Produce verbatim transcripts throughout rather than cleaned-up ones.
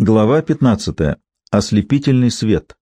Глава пятнадцатая. Ослепительный свет.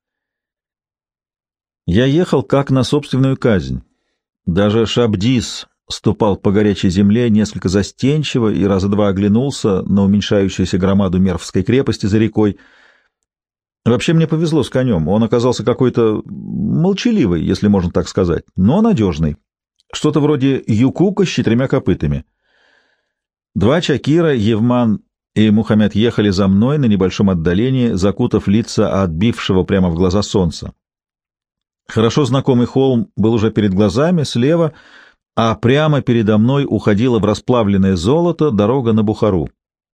Я ехал как на собственную казнь. Даже Шабдис ступал по горячей земле несколько застенчиво и раза два оглянулся на уменьшающуюся громаду Мервской крепости за рекой. Вообще мне повезло с конем. Он оказался какой-то молчаливый, если можно так сказать, но надежный. Что-то вроде юкука с четырьмя копытами. Два чакира, Евман и Мухаммед ехали за мной на небольшом отдалении, закутав лица отбившего прямо в глаза солнца. Хорошо знакомый холм был уже перед глазами, слева, а прямо передо мной уходила в расплавленное золото дорога на Бухару.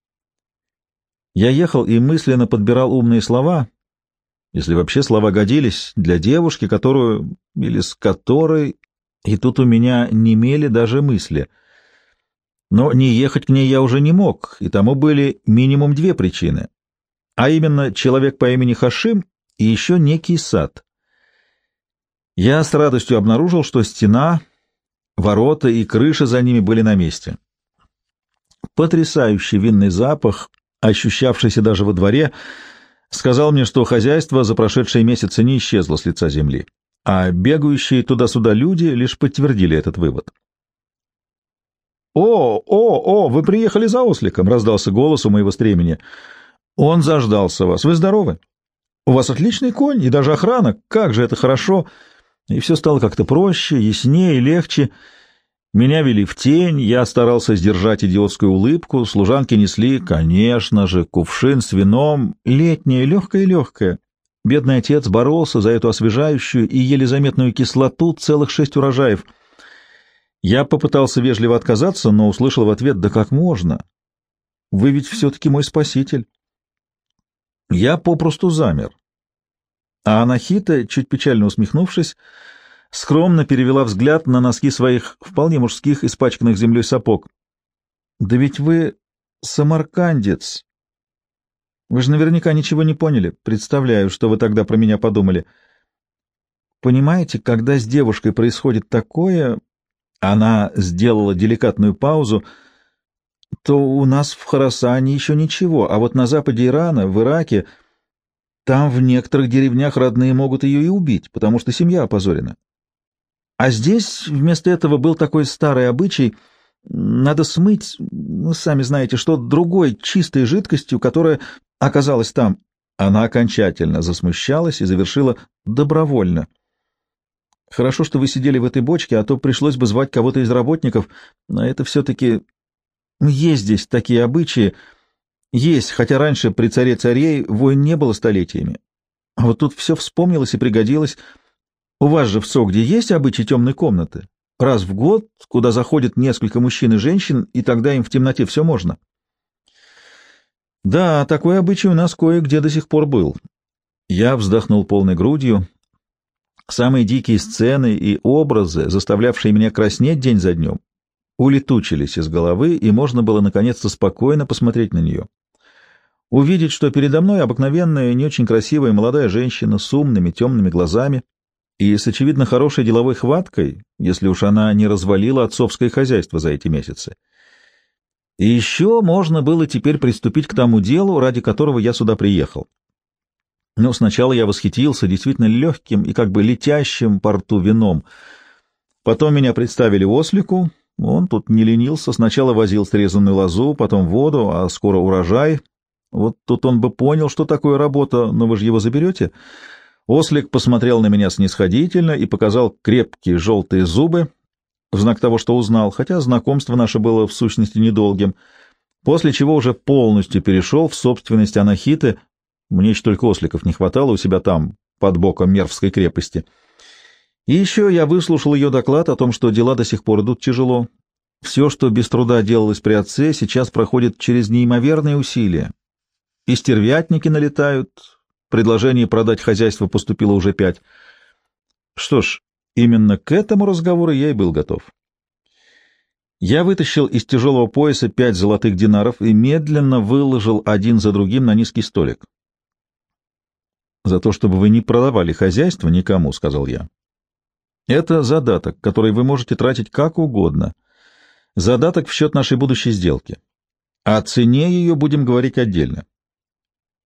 Я ехал и мысленно подбирал умные слова, если вообще слова годились, для девушки, которую, или с которой, и тут у меня немели даже мысли — но не ехать к ней я уже не мог, и тому были минимум две причины, а именно человек по имени Хашим и еще некий сад. Я с радостью обнаружил, что стена, ворота и крыша за ними были на месте. Потрясающий винный запах, ощущавшийся даже во дворе, сказал мне, что хозяйство за прошедшие месяцы не исчезло с лица земли, а бегающие туда-сюда люди лишь подтвердили этот вывод. «О, о, о, вы приехали за осликом!» — раздался голос у моего стремени. «Он заждался вас. Вы здоровы? У вас отличный конь и даже охрана. Как же это хорошо!» И все стало как-то проще, яснее и легче. Меня вели в тень, я старался сдержать идиотскую улыбку. Служанки несли, конечно же, кувшин с вином, летнее, легкое-легкое. Бедный отец боролся за эту освежающую и еле заметную кислоту целых шесть урожаев. Я попытался вежливо отказаться, но услышал в ответ: «Да как можно? Вы ведь все-таки мой спаситель». Я попросту замер. А Анахита, чуть печально усмехнувшись, скромно перевела взгляд на носки своих вполне мужских, испачканных землей сапог. «Да ведь вы самаркандец. Вы же наверняка ничего не поняли. Представляю, что вы тогда про меня подумали. Понимаете, когда с девушкой происходит такое...» Она сделала деликатную паузу. «То у нас в Хорасане еще ничего, а вот на западе Ирана, в Ираке, там в некоторых деревнях родные могут ее и убить, потому что семья опозорена. А здесь вместо этого был такой старый обычай: надо смыть, ну, сами знаете, что другой чистой жидкостью, которая оказалась там». Она окончательно засмущалась и завершила: «добровольно. Хорошо, что вы сидели в этой бочке, а то пришлось бы звать кого-то из работников, но это все-таки... Есть здесь такие обычаи. Есть, хотя раньше при царе царей войн не было столетиями. А вот тут все вспомнилось и пригодилось. У вас же в Согде есть обычай темной комнаты? Раз в год, куда заходят несколько мужчин и женщин, и тогда им в темноте все можно». «Да, такой обычай у нас кое-где до сих пор был». Я вздохнул полной грудью. Самые дикие сцены и образы, заставлявшие меня краснеть день за днем, улетучились из головы, и можно было наконец-то спокойно посмотреть на нее. Увидеть, что передо мной обыкновенная, не очень красивая молодая женщина с умными темными глазами и с очевидно хорошей деловой хваткой, если уж она не развалила отцовское хозяйство за эти месяцы. И еще можно было теперь приступить к тому делу, ради которого я сюда приехал. Но сначала я восхитился действительно легким и как бы летящим по рту вином. Потом меня представили ослику. Он тут не ленился, сначала возил срезанную лозу, потом воду, а скоро урожай. Вот тут он бы понял, что такое работа, но вы же его заберете. Ослик посмотрел на меня снисходительно и показал крепкие желтые зубы, в знак того, что узнал, хотя знакомство наше было в сущности недолгим, после чего уже полностью перешел в собственность Анахиты. Мне еще только осликов не хватало у себя там, под боком Мервской крепости. И еще я выслушал ее доклад о том, что дела до сих пор идут тяжело. Все, что без труда делалось при отце, сейчас проходит через неимоверные усилия. И стервятники налетают, предложение продать хозяйство поступило уже пять. Что ж, именно к этому разговору я и был готов. Я вытащил из тяжелого пояса пять золотых динаров и медленно выложил один за другим на низкий столик. «За то, чтобы вы не продавали хозяйство никому», — сказал я. «Это задаток, который вы можете тратить как угодно. Задаток в счет нашей будущей сделки. О цене ее будем говорить отдельно.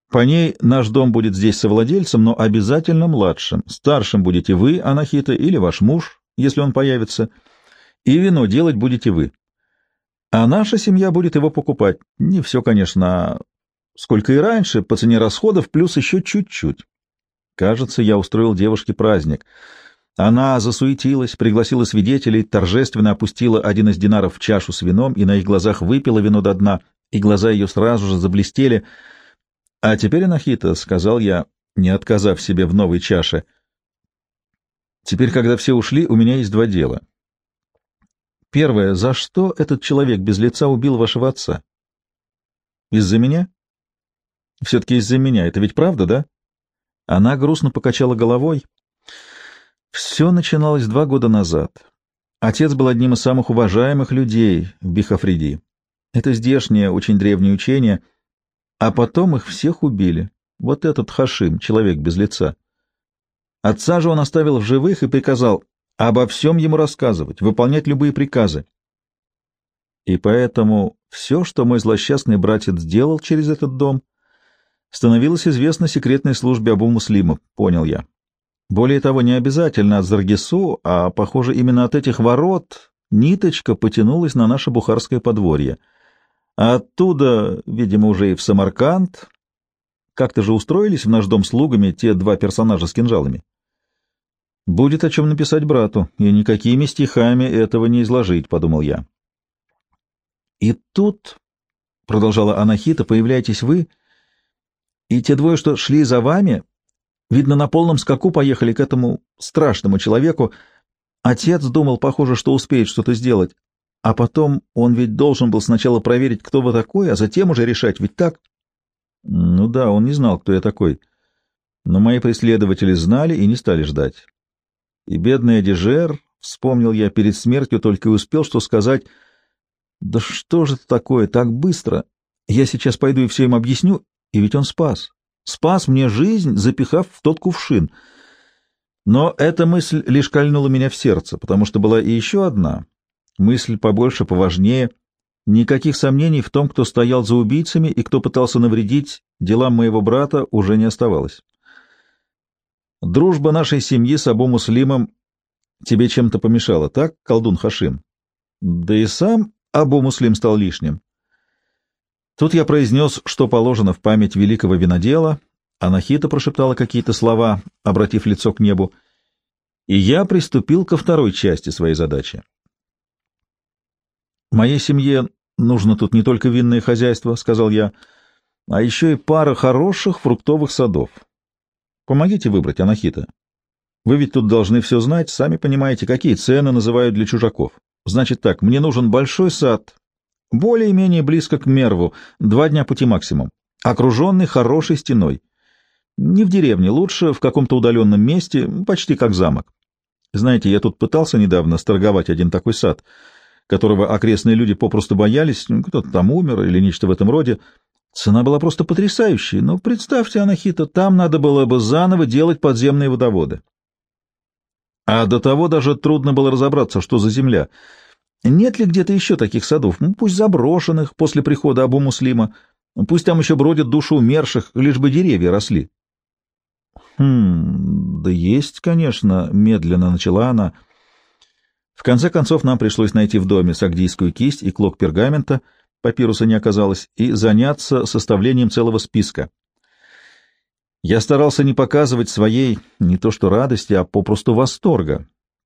По ней наш дом будет здесь совладельцем, но обязательно младшим. Старшим будете вы, Анахита, или ваш муж, если он появится, и вино делать будете вы. А наша семья будет его покупать. Не все, конечно, а сколько и раньше, по цене расходов, плюс еще чуть-чуть. Кажется, я устроил девушке праздник. Она засуетилась, пригласила свидетелей, торжественно опустила один из динаров в чашу с вином и на их глазах выпила вино до дна, и глаза ее сразу же заблестели. — А теперь, Анахита, — сказал я, не отказав себе в новой чаше, — теперь, когда все ушли, у меня есть два дела. Первое. За что этот человек без лица убил вашего отца? Из-за меня? Все-таки из-за меня. Это ведь правда, да? Она грустно покачала головой. Все начиналось два года назад. Отец был одним из самых уважаемых людей в Бихафриди. Это здешнее, очень древнее учение. А потом их всех убили. Вот этот Хашим, человек без лица. Отца же он оставил в живых и приказал обо всем ему рассказывать, выполнять любые приказы. И поэтому все, что мой злосчастный братец сделал через этот дом, становилось известно секретной службе Абу-Муслима, понял я. Более того, не обязательно от Заргису, а, похоже, именно от этих ворот ниточка потянулась на наше бухарское подворье. А оттуда, видимо, уже и в Самарканд. Как-то же устроились в наш дом слугами те два персонажа с кинжалами. Будет о чем написать брату, и никакими стихами этого не изложить, — подумал я. И тут, — продолжала Анахита, — появляетесь вы, и те двое, что шли за вами, видно, на полном скаку поехали к этому страшному человеку. Отец думал, похоже, что успеет что-то сделать, а потом он ведь должен был сначала проверить, кто вы такой, а затем уже решать, ведь так? Ну да, он не знал, кто я такой, но мои преследователи знали и не стали ждать. И бедный Адижер, вспомнил я, перед смертью только и успел что сказать: «Да что же это такое, так быстро? Я сейчас пойду и все им объясню». И ведь он спас. Спас мне жизнь, запихав в тот кувшин. Но эта мысль лишь кольнула меня в сердце, потому что была и еще одна, мысль побольше, поважнее. Никаких сомнений в том, кто стоял за убийцами и кто пытался навредить делам моего брата, уже не оставалось. Дружба нашей семьи с Абу-Муслимом тебе чем-то помешала, так, колдун Хашим? Да и сам Абу-Муслим стал лишним. Тут я произнес, что положено в память великого винодела, Анахита прошептала какие-то слова, обратив лицо к небу, и я приступил ко второй части своей задачи. «Моей семье нужно тут не только винное хозяйство, — сказал я, — а еще и пара хороших фруктовых садов. Помогите выбрать, Анахита. Вы ведь тут должны все знать, сами понимаете, какие цены называют для чужаков. Значит так, мне нужен большой сад, более-менее близко к Мерву, два дня пути максимум, окруженный хорошей стеной. Не в деревне, лучше в каком-то удаленном месте, почти как замок. Знаете, я тут пытался недавно сторговать один такой сад, которого окрестные люди попросту боялись, кто-то там умер или нечто в этом роде. Цена была просто потрясающей, но представьте, Анахита, там надо было бы заново делать подземные водоводы. А до того даже трудно было разобраться, что за земля. Нет ли где-то еще таких садов, ну, пусть заброшенных после прихода Абу-Муслима, пусть там еще бродят души умерших, лишь бы деревья росли? Хм, да есть, конечно, — медленно начала она. В конце концов нам пришлось найти в доме сагдийскую кисть и клок пергамента, папируса не оказалось, и заняться составлением целого списка. Я старался не показывать своей не то что радости, а попросту восторга.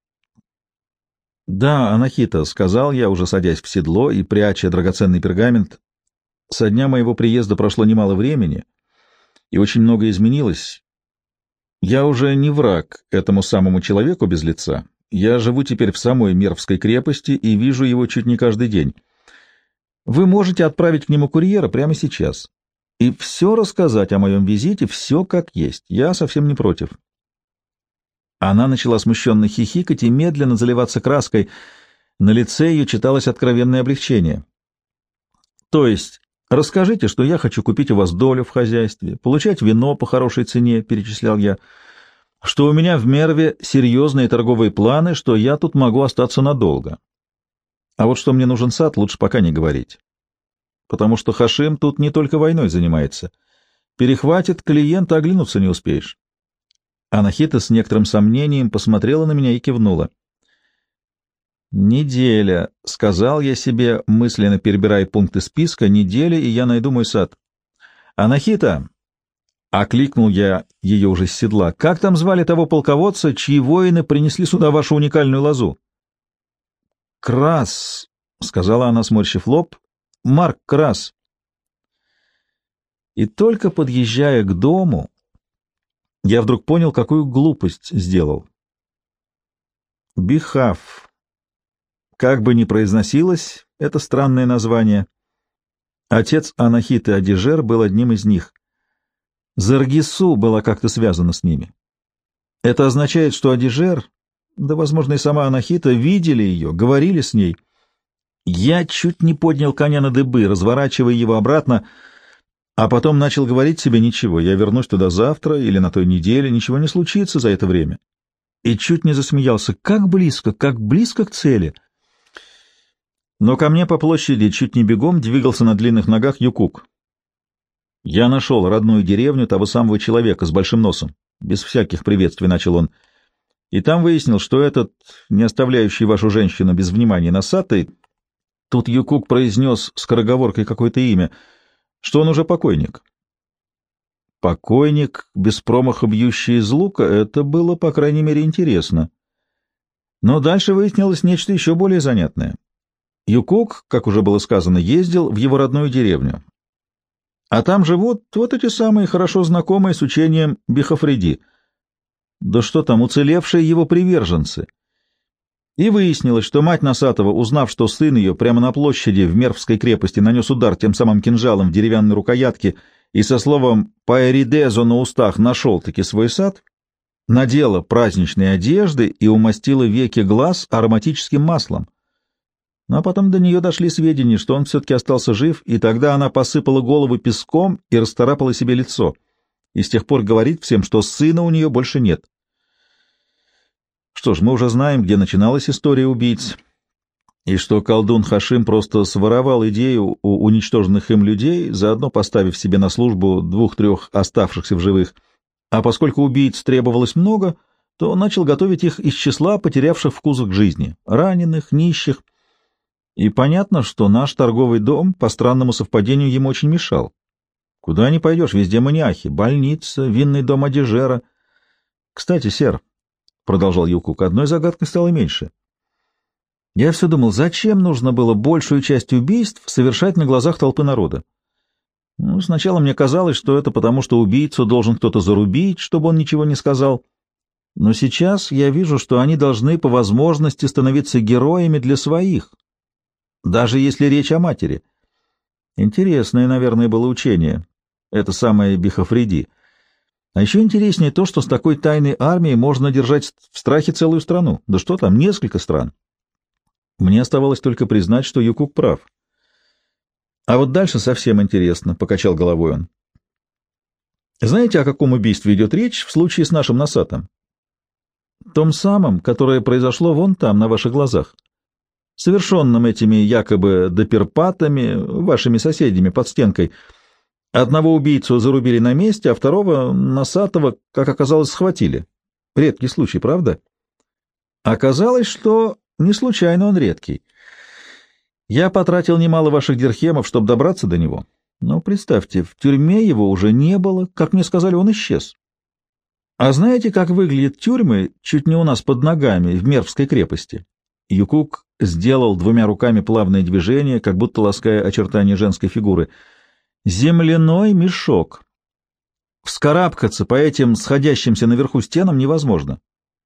«Да, Анахита», — сказал я, уже садясь в седло и пряча драгоценный пергамент, — «со дня моего приезда прошло немало времени, и очень многое изменилось. Я уже не враг этому самому человеку без лица. Я живу теперь в самой Мервской крепости и вижу его чуть не каждый день. Вы можете отправить к нему курьера прямо сейчас и все рассказать о моем визите, все как есть. Я совсем не против». Она начала смущенно хихикать и медленно заливаться краской. На лице ее читалось откровенное облегчение. «То есть расскажите, что я хочу купить у вас долю в хозяйстве, получать вино по хорошей цене», — перечислял я, — «что у меня в Мерве серьезные торговые планы, что я тут могу остаться надолго. А вот что мне нужен сад, лучше пока не говорить, потому что Хашим тут не только войной занимается. Перехватит клиента, оглянуться не успеешь. Анахита с некоторым сомнением посмотрела на меня и кивнула. «Неделя», — сказал я себе, мысленно перебирая пункты списка, — «неделя, и я найду мой сад». «Анахита», — окликнул я ее уже с седла, — «как там звали того полководца, чьи воины принесли сюда вашу уникальную лозу?» «Крас», — сказала она, сморщив лоб, — «Марк Крас». И только подъезжая к дому, я вдруг понял, какую глупость сделал. Бихав. Как бы ни произносилось это странное название, отец Анахиты Адижер был одним из них. Заргису была как-то связана с ними. Это означает, что Адижер, да, возможно, и сама Анахита, видели ее, говорили с ней. Я чуть не поднял коня на дыбы, разворачивая его обратно, а потом начал говорить себе: ничего, я вернусь туда завтра или на той неделе, ничего не случится за это время. И чуть не засмеялся. Как близко, как близко к цели. Но ко мне по площади чуть не бегом двигался на длинных ногах Юкук. Я нашел родную деревню того самого человека с большим носом. Без всяких приветствий начал он. И там выяснил, что этот, не оставляющий вашу женщину без внимания носатый, тут Юкук произнес скороговоркой какое-то имя, что он уже покойник. Покойник, без промаха бьющий из лука, это было, по крайней мере, интересно. Но дальше выяснилось нечто еще более занятное. Юкук, как уже было сказано, ездил в его родную деревню. А там живут вот эти самые хорошо знакомые с учением Бихафриди. Да что там, уцелевшие его приверженцы. И выяснилось, что мать Носатого, узнав, что сын ее прямо на площади в Мервской крепости нанес удар тем самым кинжалом в деревянной рукоятке и со словом «Паэридезо» на устах нашел-таки свой сад, надела праздничные одежды и умастила веки глаз ароматическим маслом. Ну, а потом до нее дошли сведения, что он все-таки остался жив, и тогда она посыпала голову песком и расцарапала себе лицо, и с тех пор говорит всем, что сына у нее больше нет. Что ж, мы уже знаем, где начиналась история убийц, и что колдун Хашим просто своровал идею у уничтоженных им людей, заодно поставив себе на службу двух-трех оставшихся в живых, а поскольку убийц требовалось много, то он начал готовить их из числа потерявших вкус к жизни, раненых, нищих. И понятно, что наш торговый дом, по странному совпадению, ему очень мешал. Куда ни пойдешь, везде маньяхи, больница, винный дом Адижера. Кстати, сэр, — продолжал Юкук, — одной загадкой стало меньше. Я все думал, зачем нужно было большую часть убийств совершать на глазах толпы народа? Ну, сначала мне казалось, что это потому, что убийцу должен кто-то зарубить, чтобы он ничего не сказал. Но сейчас я вижу, что они должны по возможности становиться героями для своих, даже если речь о матери. Интересное, наверное, было учение, это самое Бихафриди. А еще интереснее то, что с такой тайной армией можно держать в страхе целую страну. Да что там, несколько стран. Мне оставалось только признать, что Юкук прав. А вот дальше совсем интересно, — покачал головой он. Знаете, о каком убийстве идет речь в случае с нашим Носатым? Том самом, которое произошло вон там, на ваших глазах. Совершенным этими якобы доперпатами, вашими соседями под стенкой. Одного убийцу зарубили на месте, а второго, Носатого, как оказалось, схватили. Редкий случай, правда? Оказалось, что не случайно он редкий. Я потратил немало ваших дирхемов, чтобы добраться до него. Но представьте, в тюрьме его уже не было, как мне сказали, он исчез. А знаете, как выглядят тюрьмы чуть не у нас под ногами в Мервской крепости? Юкук сделал двумя руками плавное движение, как будто лаская очертания женской фигуры. Земляной мешок. Вскарабкаться по этим сходящимся наверху стенам невозможно.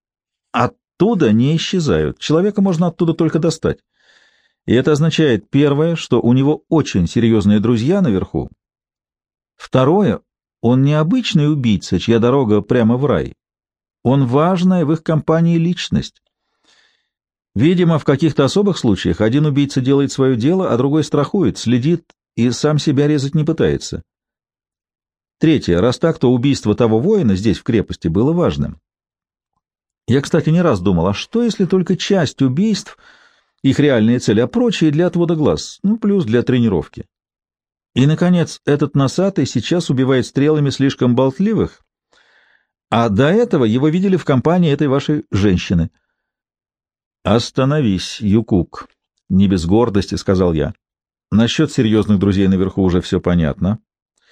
Оттуда не исчезают. Человека можно оттуда только достать. И это означает, первое, что у него очень серьезные друзья наверху. Второе, он не обычный убийца, чья дорога прямо в рай. Он важная в их компании личность. Видимо, в каких-то особых случаях один убийца делает свое дело, а другой страхует, следит и сам себя резать не пытается. Третье. Раз так, то убийство того воина здесь, в крепости, было важным. Я, кстати, не раз думал, а что, если только часть убийств — их реальные цели, а прочие — для отвода глаз, ну, плюс для тренировки? И, наконец, этот носатый сейчас убивает стрелами слишком болтливых, а до этого его видели в компании этой вашей женщины. «Остановись, Юкук», — не без гордости сказал я. «Насчет серьезных друзей наверху уже все понятно.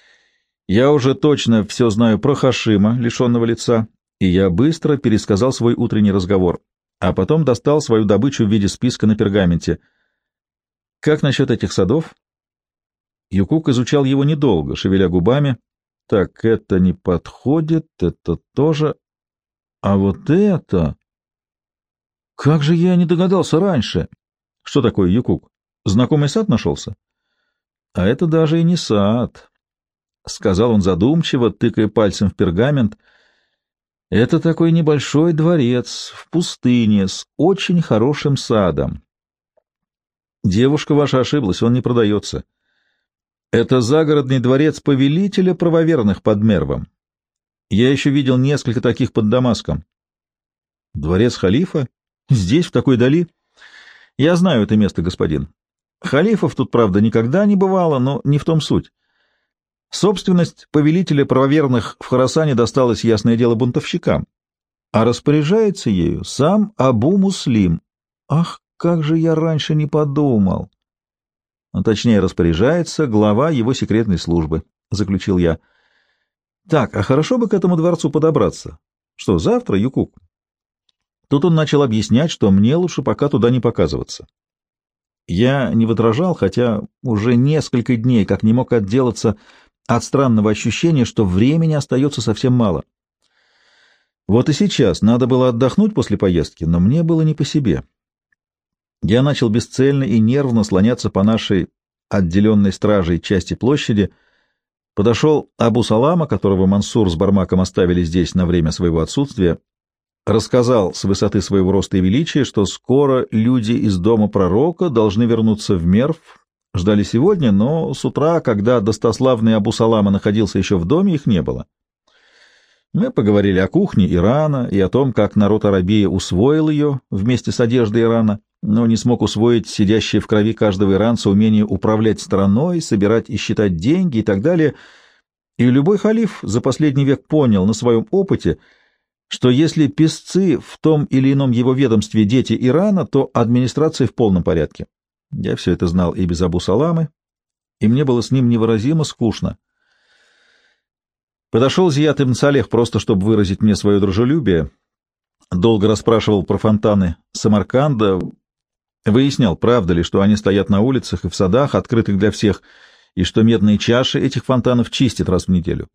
Я уже точно все знаю про Хашима, лишенного лица, и я быстро пересказал свой утренний разговор, а потом достал свою добычу в виде списка на пергаменте. Как насчет этих садов?» Юкук изучал его недолго, шевеля губами. «Так, это не подходит, это тоже... А вот это... Как же я не догадался раньше!» «Что такое, Юкук? Знакомый сад нашелся?» «А это даже и не сад», — сказал он задумчиво, тыкая пальцем в пергамент. «Это такой небольшой дворец в пустыне с очень хорошим садом. Девушка ваша ошиблась, он не продается. Это загородный дворец повелителя правоверных под Мервом. Я еще видел несколько таких под Дамаском». «Дворец халифа? Здесь, в такой дали?» «Я знаю это место, господин. Халифов тут, правда, никогда не бывало, но не в том суть. Собственность повелителя правоверных в Хорасане досталась, ясное дело, бунтовщикам, а распоряжается ею сам Абу Муслим. Ах, как же я раньше не подумал!» А точнее, распоряжается глава его секретной службы, — заключил я. Так, а хорошо бы к этому дворцу подобраться. Что, завтра, Юкук? Тут он начал объяснять, что мне лучше пока туда не показываться. Я не возражал, хотя уже несколько дней как не мог отделаться от странного ощущения, что времени остается совсем мало. Вот и сейчас надо было отдохнуть после поездки, но мне было не по себе. Я начал бесцельно и нервно слоняться по нашей отделенной стражей части площади. Подошел Абу Салама, которого Мансур с Бармаком оставили здесь на время своего отсутствия, рассказал с высоты своего роста и величия, что скоро люди из дома пророка должны вернуться в Мерв. Ждали сегодня, но с утра, когда достославный Абу Салама находился еще в доме, их не было. Мы поговорили о кухне Ирана и о том, как народ Арабии усвоил ее вместе с одеждой Ирана, но не смог усвоить сидящее в крови каждого иранца умение управлять страной, собирать и считать деньги и так далее. И любой халиф за последний век понял на своем опыте, что если песцы в том или ином его ведомстве дети Ирана, то администрация в полном порядке. Я все это знал и без Абу Саламы, и мне было с ним невыразимо скучно. Подошел Зияд ибн Салех просто, чтобы выразить мне свое дружелюбие. Долго расспрашивал про фонтаны Самарканда, выяснял, правда ли, что они стоят на улицах и в садах, открытых для всех, и что медные чаши этих фонтанов чистят раз в неделю.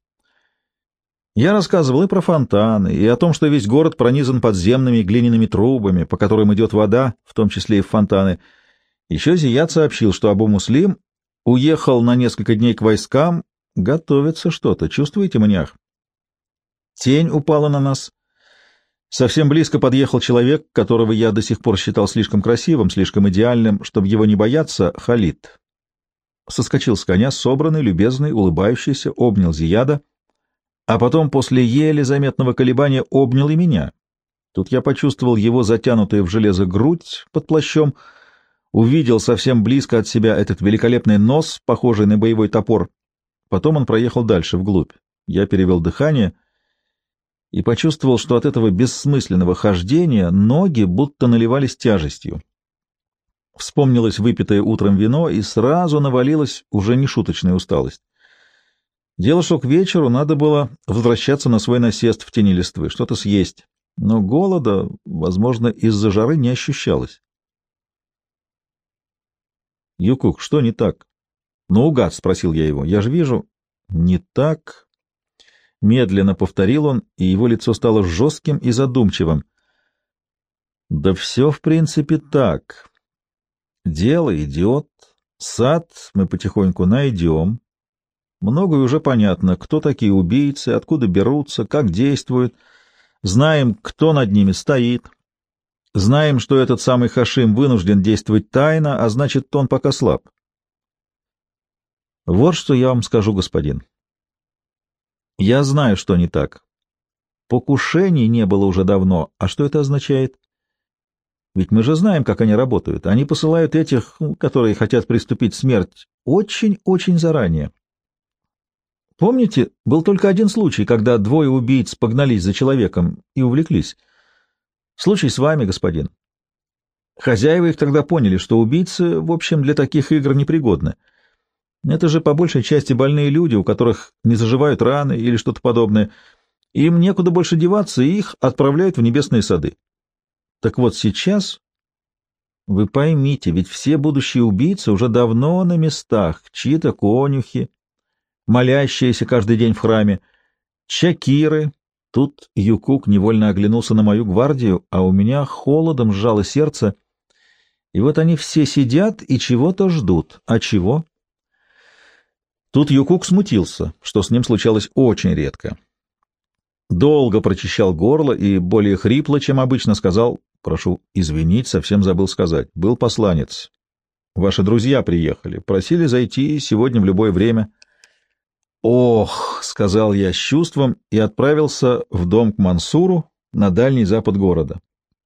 Я рассказывал и про фонтаны, и о том, что весь город пронизан подземными глиняными трубами, по которым идет вода, в том числе и в фонтаны. Еще Зияд сообщил, что Абу Муслим уехал на несколько дней к войскам. Готовится что-то, чувствуете, маньях? Тень упала на нас. Совсем близко подъехал человек, которого я до сих пор считал слишком красивым, слишком идеальным, чтобы его не бояться, Халид. Соскочил с коня, собранный, любезный, улыбающийся, обнял Зияда, а потом после еле заметного колебания обнял и меня. Тут я почувствовал его затянутую в железо грудь под плащом, увидел совсем близко от себя этот великолепный нос, похожий на боевой топор. Потом он проехал дальше, вглубь. Я перевел дыхание и почувствовал, что от этого бессмысленного хождения ноги будто наливались тяжестью. Вспомнилось выпитое утром вино, и сразу навалилась уже нешуточная усталость. Дело шло к вечеру, надо было возвращаться на свой насест в тени листвы, что-то съесть. Но голода, возможно, из-за жары не ощущалось. — Юкук, что не так? — Наугад, — спросил я его. — Я же вижу... — Не так... Медленно повторил он, и его лицо стало жестким и задумчивым. — Да все, в принципе, так. Дело идет, сад мы потихоньку найдем. Многое уже понятно, кто такие убийцы, откуда берутся, как действуют. Знаем, кто над ними стоит. Знаем, что этот самый Хашим вынужден действовать тайно, а значит, он пока слаб. Вот что я вам скажу, господин. Я знаю, что не так. Покушений не было уже давно. А что это означает? Ведь мы же знаем, как они работают. Они посылают этих, ну, которые хотят приступить смерть, очень-очень заранее. Помните, был только один случай, когда двое убийц погнались за человеком и увлеклись. Случай с вами, господин. Хозяева их тогда поняли, что убийцы, в общем, для таких игр непригодны. Это же по большей части больные люди, у которых не заживают раны или что-то подобное. Им некуда больше деваться, и их отправляют в небесные сады. Так вот сейчас, вы поймите, ведь все будущие убийцы уже давно на местах, чьи-то конюхи, молящиеся каждый день в храме, чакиры. Тут Юкук невольно оглянулся на мою гвардию, а у меня холодом сжало сердце. И вот они все сидят и чего-то ждут. А чего? Тут Юкук смутился, что с ним случалось очень редко. Долго прочищал горло и более хрипло, чем обычно, сказал: «Прошу извинить, совсем забыл сказать. Был посланец. Ваши друзья приехали, просили зайти сегодня в любое время». «Ох», — сказал я с чувством и отправился в дом к Мансуру на дальний запад города.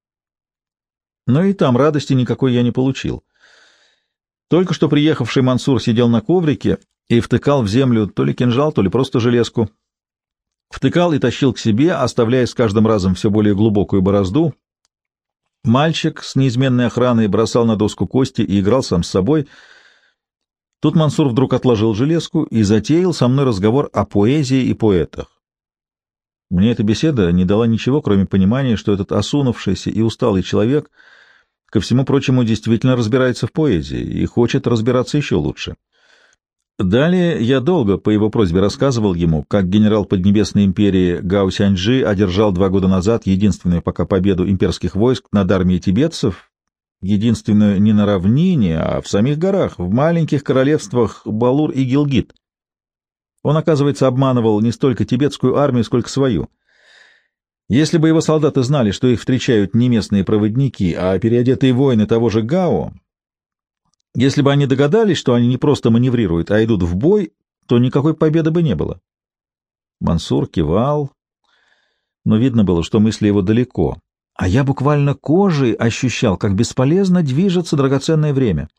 Но и там радости никакой я не получил. Только что приехавший Мансур сидел на коврике и втыкал в землю то ли кинжал, то ли просто железку. Втыкал и тащил к себе, оставляя с каждым разом все более глубокую борозду. Мальчик с неизменной охраной бросал на доску кости и играл сам с собой. Тут Мансур вдруг отложил железку и затеял со мной разговор о поэзии и поэтах. Мне эта беседа не дала ничего, кроме понимания, что этот осунувшийся и усталый человек, ко всему прочему, действительно разбирается в поэзии и хочет разбираться еще лучше. Далее я долго по его просьбе рассказывал ему, как генерал Поднебесной империи Гао Сяньджи одержал два года назад единственную пока победу имперских войск над армией тибетцев, единственную не на равнине, а в самих горах, в маленьких королевствах Балур и Гилгит. Он, оказывается, обманывал не столько тибетскую армию, сколько свою. Если бы его солдаты знали, что их встречают не местные проводники, а переодетые воины того же Гао, если бы они догадались, что они не просто маневрируют, а идут в бой, то никакой победы бы не было. Мансур кивал, но видно было, что мысли его далеко, а я буквально кожей ощущал, как бесполезно движется драгоценное время.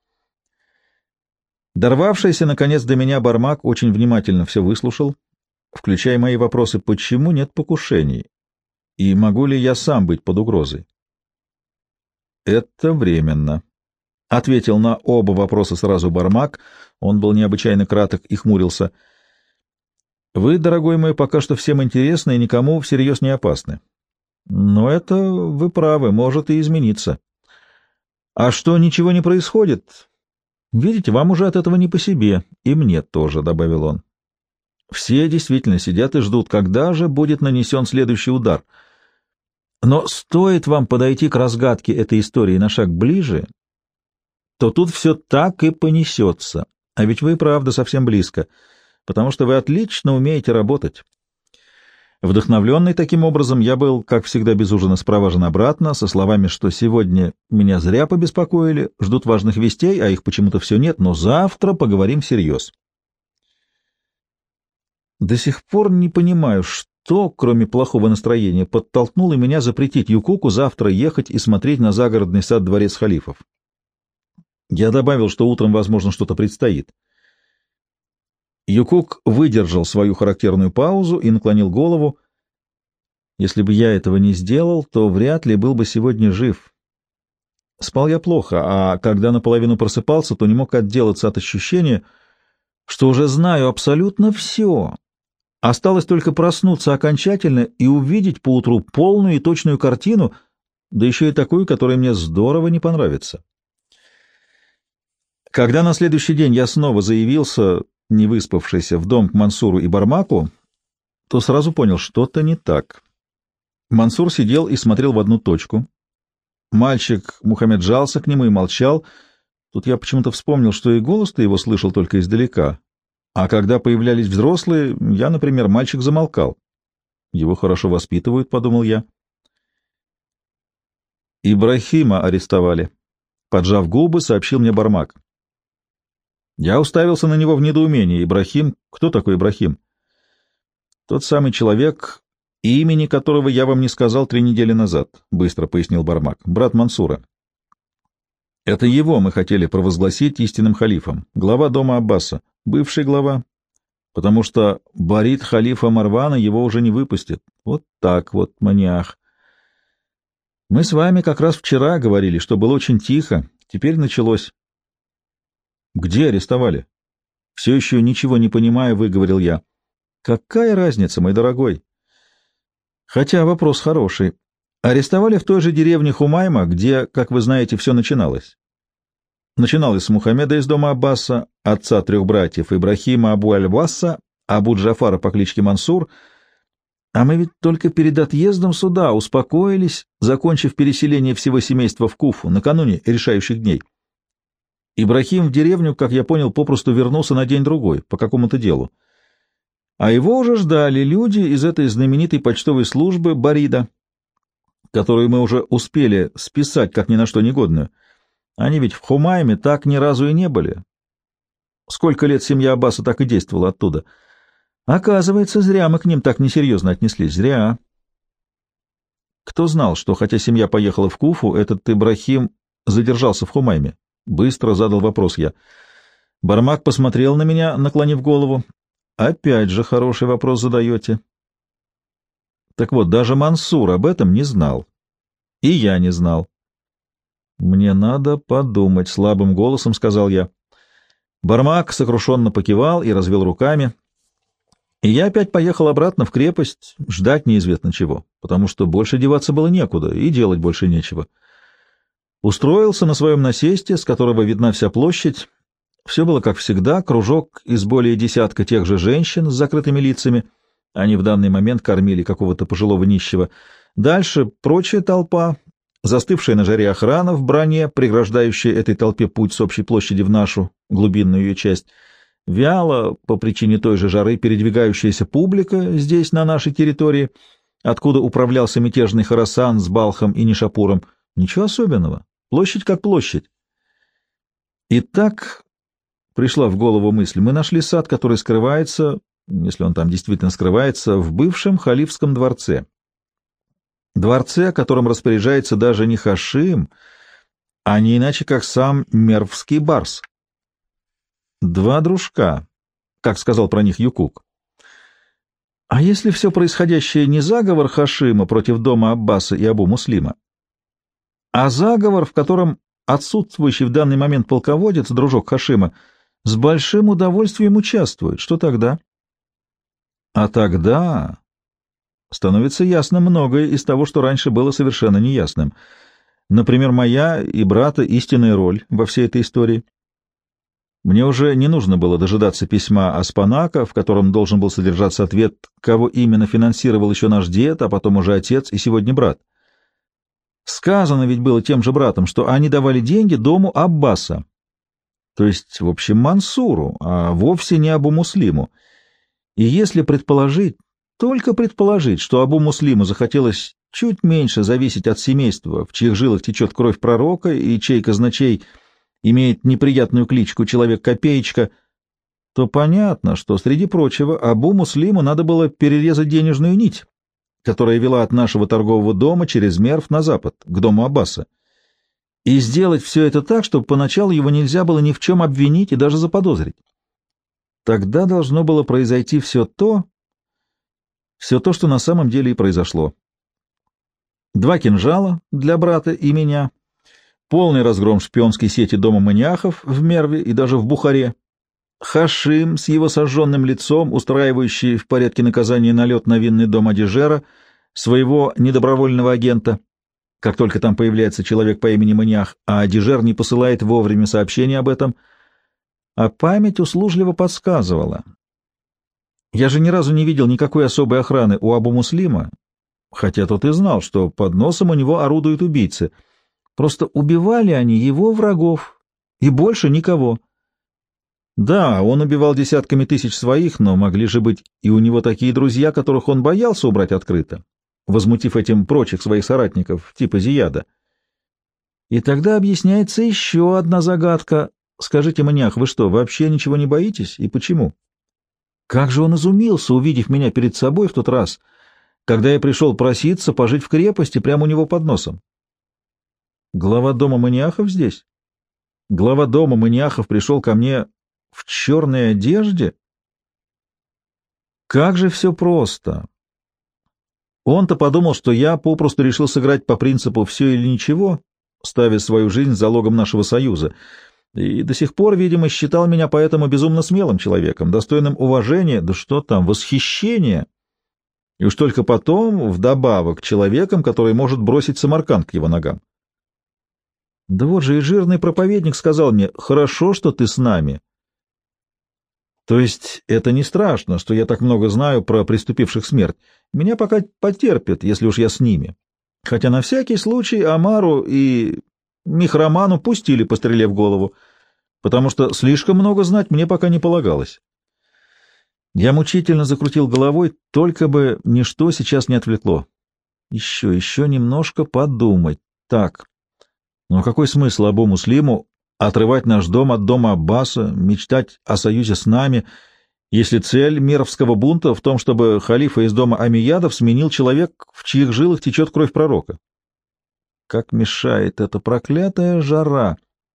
Дорвавшийся, наконец, до меня Бармак очень внимательно все выслушал, включая мои вопросы, почему нет покушений, и могу ли я сам быть под угрозой. «Это временно», — ответил на оба вопроса сразу Бармак. Он был необычайно краток и хмурился. «Вы, дорогой мой, пока что всем интересны и никому всерьез не опасны. Но это, вы правы, может и измениться. А что ничего не происходит? Видите, вам уже от этого не по себе, и мне тоже», — добавил он. «Все действительно сидят и ждут, когда же будет нанесен следующий удар. Но стоит вам подойти к разгадке этой истории на шаг ближе, то тут все так и понесется. А ведь вы, правда, совсем близко, потому что вы отлично умеете работать». Вдохновленный таким образом, я был, как всегда, без ужина спроважен обратно, со словами, что сегодня меня зря побеспокоили, ждут важных вестей, а их почему-то все нет, но завтра поговорим всерьез. До сих пор не понимаю, что, кроме плохого настроения, подтолкнуло меня запретить Юкуку завтра ехать и смотреть на загородный сад дворец халифов. Я добавил, что утром, возможно, что-то предстоит. Юкук выдержал свою характерную паузу и наклонил голову. Если бы я этого не сделал, то вряд ли был бы сегодня жив. Спал я плохо, а когда наполовину просыпался, то не мог отделаться от ощущения, что уже знаю абсолютно все. Осталось только проснуться окончательно и увидеть поутру полную и точную картину, да еще и такую, которая мне здорово не понравится. Когда на следующий день я снова заявился, не выспавшийся, в дом к Мансуру и Бармаку, то сразу понял, что-то не так. Мансур сидел и смотрел в одну точку. Мальчик Мухаммед жался к нему и молчал. Тут я почему-то вспомнил, что и голос-то его слышал только издалека. А когда появлялись взрослые, я, например, мальчик замолкал. Его хорошо воспитывают, — подумал я. Ибрахима арестовали. Поджав губы, сообщил мне Бармак. Я уставился на него в недоумении. Ибрахим? Кто такой Ибрахим? Тот самый человек, имени которого я вам не сказал три недели назад, — быстро пояснил Бармак. Брат Мансура. Это его мы хотели провозгласить истинным халифом, глава дома Аббаса, бывший глава, потому что Барид халифа Марвана его уже не выпустит. Вот так вот, маньях. Мы с вами как раз вчера говорили, что было очень тихо, теперь началось. Где арестовали? Все еще ничего не понимая, выговорил я. Какая разница, мой дорогой? Хотя вопрос хороший. Арестовали в той же деревне Хумайма, где, как вы знаете, все начиналось. Начиналось с Мухаммеда из дома Аббаса, отца трех братьев Ибрахима Абу Аль-Васса, Абу Джафара по кличке Мансур, а мы ведь только перед отъездом сюда успокоились, закончив переселение всего семейства в Куфу накануне решающих дней. Ибрахим в деревню, как я понял, попросту вернулся на день-другой по какому-то делу. А его уже ждали люди из этой знаменитой почтовой службы Барида, которую мы уже успели списать как ни на что негодную. Они ведь в Хумайме так ни разу и не были. Сколько лет семья Аббаса так и действовала оттуда. Оказывается, зря мы к ним так несерьезно отнеслись. Зря. Кто знал, что, хотя семья поехала в Куфу, этот Ибрахим задержался в Хумайме? Быстро задал вопрос я. Бармак посмотрел на меня, наклонив голову. Опять же хороший вопрос задаете. Так вот, даже Мансур об этом не знал. И я не знал. «Мне надо подумать», — слабым голосом сказал я. Бармак сокрушенно покивал и развел руками. И я опять поехал обратно в крепость, ждать неизвестно чего, потому что больше деваться было некуда и делать больше нечего. Устроился на своем насесте, с которого видна вся площадь. Все было как всегда, кружок из более десятка тех же женщин с закрытыми лицами. Они в данный момент кормили какого-то пожилого нищего. Дальше прочая толпа, застывшая на жаре охрана в броне, преграждающая этой толпе путь с общей площади в нашу, глубинную ее часть, вяло, по причине той же жары, передвигающаяся публика здесь, на нашей территории, откуда управлялся мятежный Хорасан с Балхом и Нишапуром. Ничего особенного. Площадь как площадь. И так пришла в голову мысль. Мы нашли сад, который скрывается, если он там действительно скрывается, в бывшем халифском дворце. Дворце, которым распоряжается даже не Хашим, а не иначе, как сам мервский барс. Два дружка, как сказал про них Юкук. А если все происходящее не заговор Хашима против дома Аббаса и Абу Муслима, а заговор, в котором отсутствующий в данный момент полководец, дружок Хашима, с большим удовольствием участвует, что тогда? А тогда становится ясно многое из того, что раньше было совершенно неясным. Например, моя и брата истинная роль во всей этой истории. Мне уже не нужно было дожидаться письма Аспанака, в котором должен был содержаться ответ, кого именно финансировал еще наш дед, а потом уже отец и сегодня брат. Сказано ведь было тем же братом, что они давали деньги дому Аббаса, то есть, в общем, Мансуру, а вовсе не Абу Муслиму. И если предположить, только предположить, что Абу Муслиму захотелось чуть меньше зависеть от семейства, в чьих жилах течет кровь пророка и чей казначей имеет неприятную кличку «Человек-копеечка», то понятно, что, среди прочего, Абу Муслиму надо было перерезать денежную нить, которая вела от нашего торгового дома через Мерв на запад, к дому Аббаса, и сделать все это так, чтобы поначалу его нельзя было ни в чем обвинить и даже заподозрить. Тогда должно было произойти все то, все то, что на самом деле и произошло. Два кинжала для брата и меня, полный разгром шпионской сети дома Маниахов в Мерве и даже в Бухаре, Хашим с его сожженным лицом, устраивающий в порядке наказания налет на винный дом Адижера, своего недобровольного агента, как только там появляется человек по имени Маниах, а Адижер не посылает вовремя сообщения об этом, а память услужливо подсказывала. Я же ни разу не видел никакой особой охраны у Абу Муслима, хотя тот и знал, что под носом у него орудуют убийцы. Просто убивали они его врагов, и больше никого. Да, он убивал десятками тысяч своих, но могли же быть и у него такие друзья, которых он боялся убрать открыто, возмутив этим прочих своих соратников, типа Зияда. И тогда объясняется еще одна загадка. Скажите, Маниах, вы что, вообще ничего не боитесь? И почему? Как же он изумился, увидев меня перед собой в тот раз, когда я пришел проситься пожить в крепости прямо у него под носом. Глава дома Маниахов здесь? Глава дома Маниахов пришел ко мне в черной одежде? Как же все просто! Он-то подумал, что я попросту решил сыграть по принципу «все или ничего», ставя свою жизнь залогом нашего союза, и до сих пор, видимо, считал меня поэтому безумно смелым человеком, достойным уважения, да что там, восхищения, и уж только потом, вдобавок, человеком, который может бросить Самарканд к его ногам. Да вот же и жирный проповедник сказал мне: «Хорошо, что ты с нами». То есть это не страшно, что я так много знаю про преступивших смерть. Меня пока потерпят, если уж я с ними. Хотя на всякий случай Амару и Михраману пустили по стреле в голову, потому что слишком много знать мне пока не полагалось. Я мучительно закрутил головой, только бы ничто сейчас не отвлекло. Еще, еще немножко подумать. Так, ну какой смысл Абу Муслиму отрывать наш дом от дома Аббаса, мечтать о союзе с нами, если цель мировского бунта в том, чтобы халифа из дома Амиядов сменил человек, в чьих жилах течет кровь пророка? Как мешает эта проклятая жара!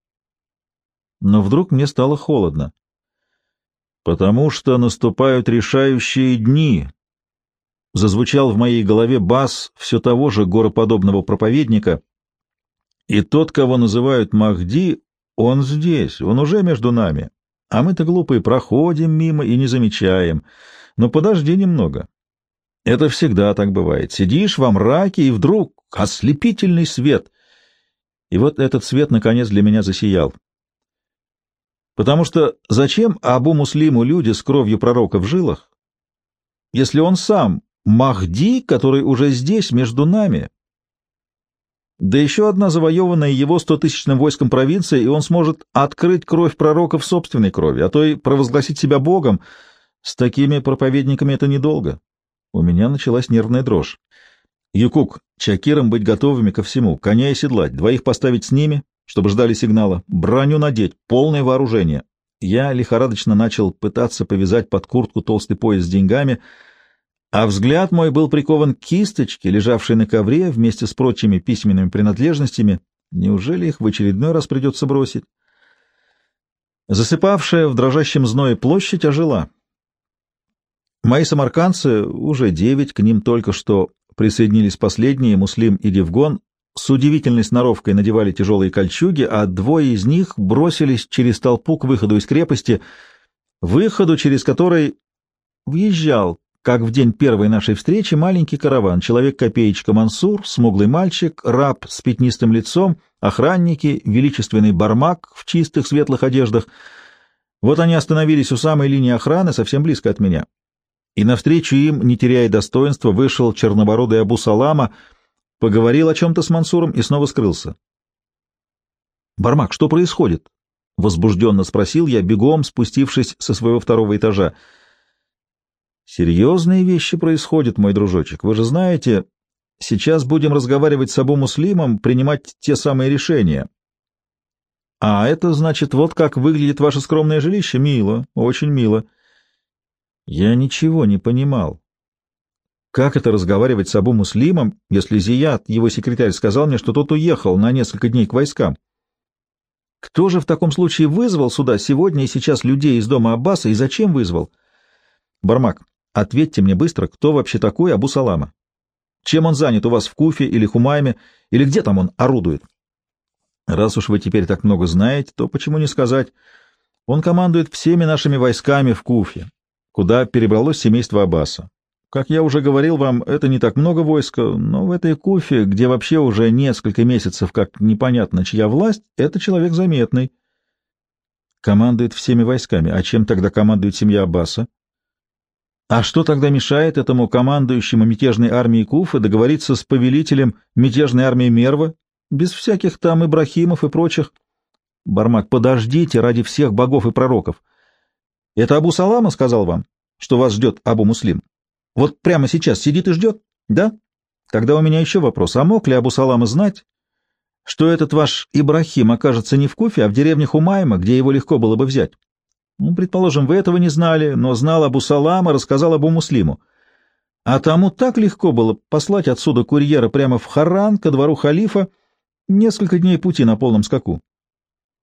Но вдруг мне стало холодно. «Потому что наступают решающие дни», — зазвучал в моей голове бас все того же гороподобного проповедника, и тот, кого называют Махди, он здесь, он уже между нами, а мы-то глупые проходим мимо и не замечаем. Но подожди немного. Это всегда так бывает. Сидишь во мраке, и вдруг ослепительный свет. И вот этот свет, наконец, для меня засиял. Потому что зачем Абу Муслиму люди с кровью пророка в жилах, если он сам Махди, который уже здесь, между нами? Да еще одна завоеванная его стотысячным войском провинция, и он сможет открыть кровь пророка в собственной крови, а то и провозгласить себя Богом. С такими проповедниками это недолго. У меня началась нервная дрожь. Юкук, чакирам быть готовыми ко всему, коня и седлать, двоих поставить с ними, чтобы ждали сигнала, броню надеть, полное вооружение. Я лихорадочно начал пытаться повязать под куртку толстый пояс с деньгами, а взгляд мой был прикован к кисточке, лежавшей на ковре вместе с прочими письменными принадлежностями. Неужели их в очередной раз придется бросить? Засыпавшая в дрожащем зное площадь ожила. Мои самаркандцы, уже девять, к ним только что присоединились последние, Муслим и Девгон, с удивительной сноровкой надевали тяжелые кольчуги, а двое из них бросились через толпу к выходу из крепости, выходу, через который въезжал, как в день первой нашей встречи, маленький караван, человек-копеечка Мансур, смуглый мальчик, раб с пятнистым лицом, охранники, величественный бармак в чистых светлых одеждах. Вот они остановились у самой линии охраны, совсем близко от меня. И навстречу им, не теряя достоинства, вышел чернобородый Абу Салама, поговорил о чем-то с Мансуром и снова скрылся. «Бармак, что происходит?» — возбужденно спросил я, бегом спустившись со своего второго этажа. «Серьезные вещи происходят, мой дружочек. Вы же знаете, сейчас будем разговаривать с Абу Муслимом, принимать те самые решения. А это значит, вот как выглядит ваше скромное жилище. Мило, очень мило». Я ничего не понимал. Как это разговаривать с Абу Муслимом, если Зияд, его секретарь, сказал мне, что тот уехал на несколько дней к войскам? Кто же в таком случае вызвал сюда сегодня и сейчас людей из дома Аббаса, и зачем вызвал? Бармак, ответьте мне быстро, кто вообще такой Абу Салама? Чем он занят у вас в Куфе или Хумайме, или где там он орудует? Раз уж вы теперь так много знаете, то почему не сказать? Он командует всеми нашими войсками в Куфе, куда перебралось семейство Аббаса. Как я уже говорил вам, это не так много войска, но в этой Куфе, где вообще уже несколько месяцев как непонятно чья власть, это человек заметный. Командует всеми войсками. А чем тогда командует семья Аббаса? А что тогда мешает этому командующему мятежной армией Куфы договориться с повелителем мятежной армии Мерва, без всяких там Ибрахимов и прочих? Бармак, подождите ради всех богов и пророков. Это Абу Салама сказал вам, что вас ждет Абу Муслим? Вот прямо сейчас сидит и ждет? Да? Тогда у меня еще вопрос. А мог ли Абу Салама знать, что этот ваш Ибрахим окажется не в Куфе, а в деревне Хумайма, где его легко было бы взять? Ну, предположим, вы этого не знали, но знал Абу Салама, рассказал Абу Муслиму. А тому так легко было послать отсюда курьера прямо в Харран, ко двору халифа, несколько дней пути на полном скаку.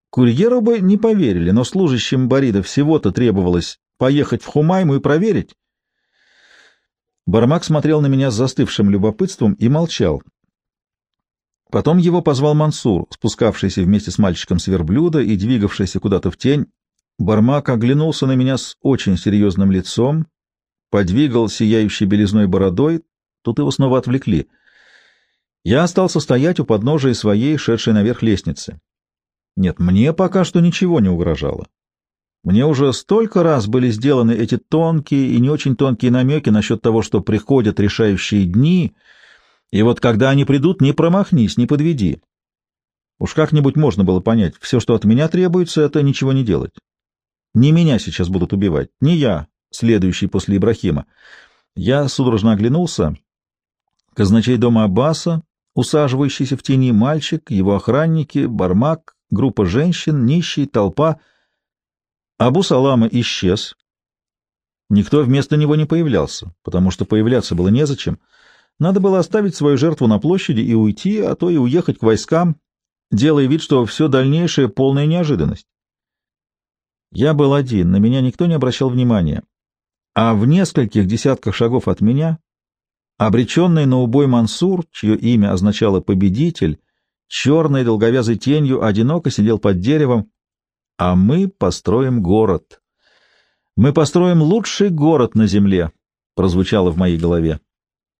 Курьеру бы не поверили, но служащим Борида всего-то требовалось поехать в Хумайму и проверить. Бармак смотрел на меня с застывшим любопытством и молчал. Потом его позвал Мансур, спускавшийся вместе с мальчиком с верблюда и двигавшийся куда-то в тень. Бармак оглянулся на меня с очень серьезным лицом, подвигал сияющей белизной бородой, тут его снова отвлекли. Я остался стоять у подножия своей, шедшей наверх лестницы. Нет, мне пока что ничего не угрожало. Мне уже столько раз были сделаны эти тонкие и не очень тонкие намеки насчет того, что приходят решающие дни, и вот когда они придут, не промахнись, не подведи. Уж как-нибудь можно было понять, все, что от меня требуется, это ничего не делать. Не меня сейчас будут убивать, не я, следующий после Ибрахима. Я судорожно оглянулся. Казначей дома Аббаса, усаживающийся в тени, мальчик, его охранники, Бармак, группа женщин, нищий, толпа. Абу Салама исчез. Никто вместо него не появлялся, потому что появляться было незачем. Надо было оставить свою жертву на площади и уйти, а то и уехать к войскам, делая вид, что все дальнейшее — полная неожиданность. Я был один, на меня никто не обращал внимания. А в нескольких десятках шагов от меня, обреченный на убой Мансур, чье имя означало «победитель», черной долговязой тенью одиноко сидел под деревом. А мы построим город. Мы построим лучший город на земле, прозвучало в моей голове.